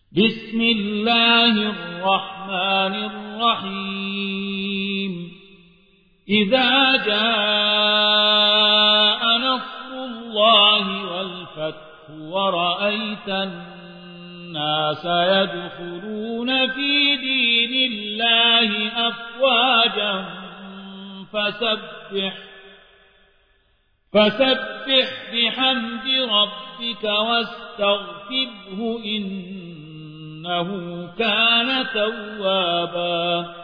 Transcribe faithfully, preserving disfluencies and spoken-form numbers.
بسم الله الرحمن الرحيم إذا جاء نصر الله والفتح ورأيت الناس يدخلون في دين الله أفواجا فسبح فسبح بحمد ربك واستغفره إنه كان توابا